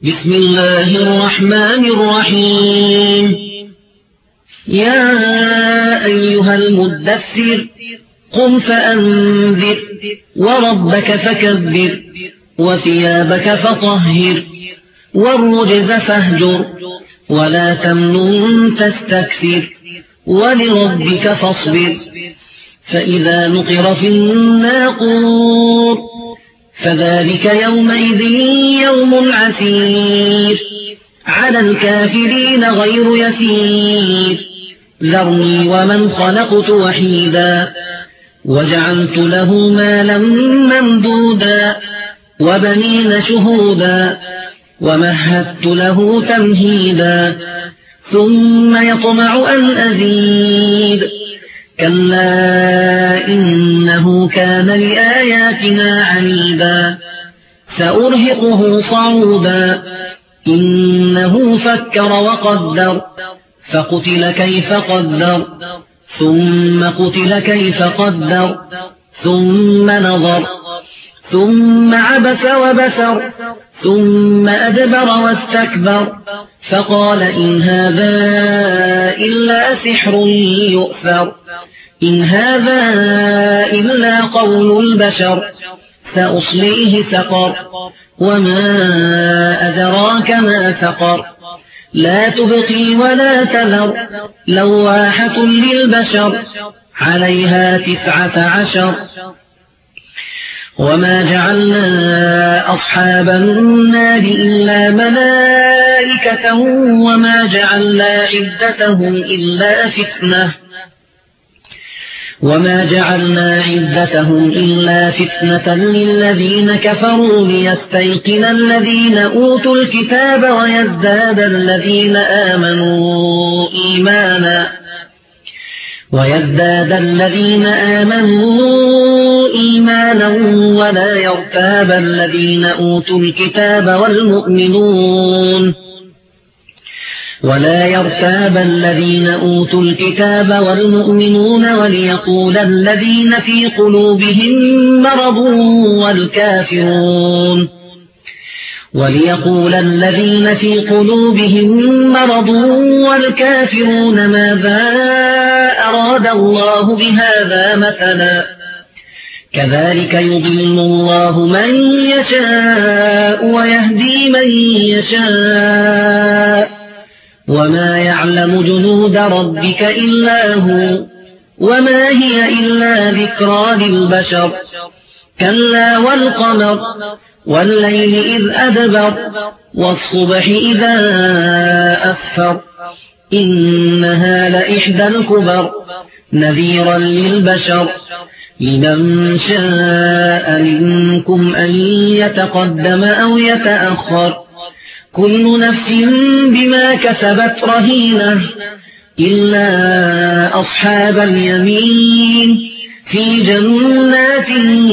بسم الله الرحمن الرحيم يا أيها المدثر قم فأنذر وربك فكبر وثيابك فطهر والرجز فاهجر ولا تمنن تستكثر ولربك فاصبر فإذا نقر في الناقور فذلك يومئذ يوم عسير على الكافرين غير يسير ذرني ومن خلقت وحيدا وجعلت له مالا ممدودا وبنين شهودا ومهدت له تمهيدا ثم يطمع أن أزيد كلا إنه كان لآياتنا عنيدا سأرهقه صعودا إنه فكر وقدر فقتل كيف قدر ثم قتل كيف قدر ثم نظر ثم عبس وبسر ثم أدبر واستكبر فقال إن هذا إلا سحر يؤثر إن هذا إلا قول البشر سأصليه سقر وما أدراك ما سقر لا تبقي ولا تذر لواحة للبشر عليها 19 وما جعلنا أصحاب النار إلا ملائكة وما جعلنا عدتهم إلا فتنة للذين كفروا ليستيقن الذين أوتوا الكتاب ويزداد الذين آمنوا إيمانا ولا يرتاب الذين أوتوا الكتاب والمؤمنون وليقول الذين في قلوبهم مرض والكافرون ماذا أراد الله بهذا مثلا كذلك يضل الله من يشاء ويهدي من يشاء وما يعلم جنود ربك إلا هو وما هي إلا ذكرى للبشر كلا والقمر والليل إذ أدبر والصبح إذا أسفر إنها لإحدى الكبر نذيرا للبشر لمن شاء منكم أن يتقدم أو يتأخر كل نفس بما كسبت رهينة إلا أصحاب اليمين في جنات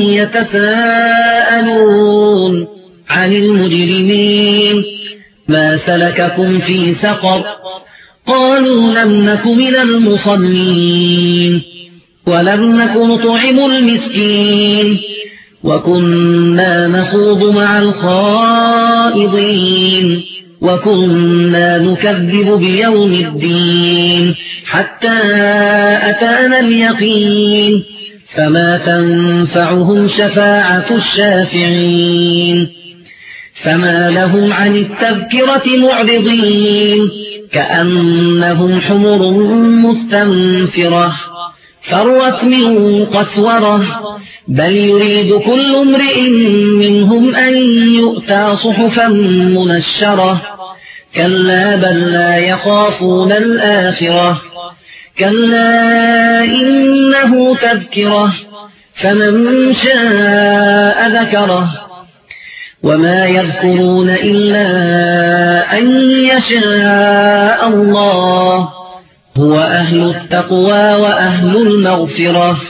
يتساءلون عن المجرمين ما سلككم في سقر قالوا لم نك من المصلين ولم نك نطعم المسكين وكنا نخوض مع الخائضين وكنا نكذب بيوم الدين حتى أتانا اليقين فما تنفعهم شفاعة الشافعين فما لهم عن التذكرة معرضين كأنهم حمر مستنفرة فرت من قسورة بل يريد كل امرئ منهم أن يؤتى صحفا منشرة كلا بل لا يخافون الآخرة كلا إنه تذكرة فمن شاء ذكره وما يذكرون إلا أن يشاء الله هو أهل التقوى وأهل المغفرة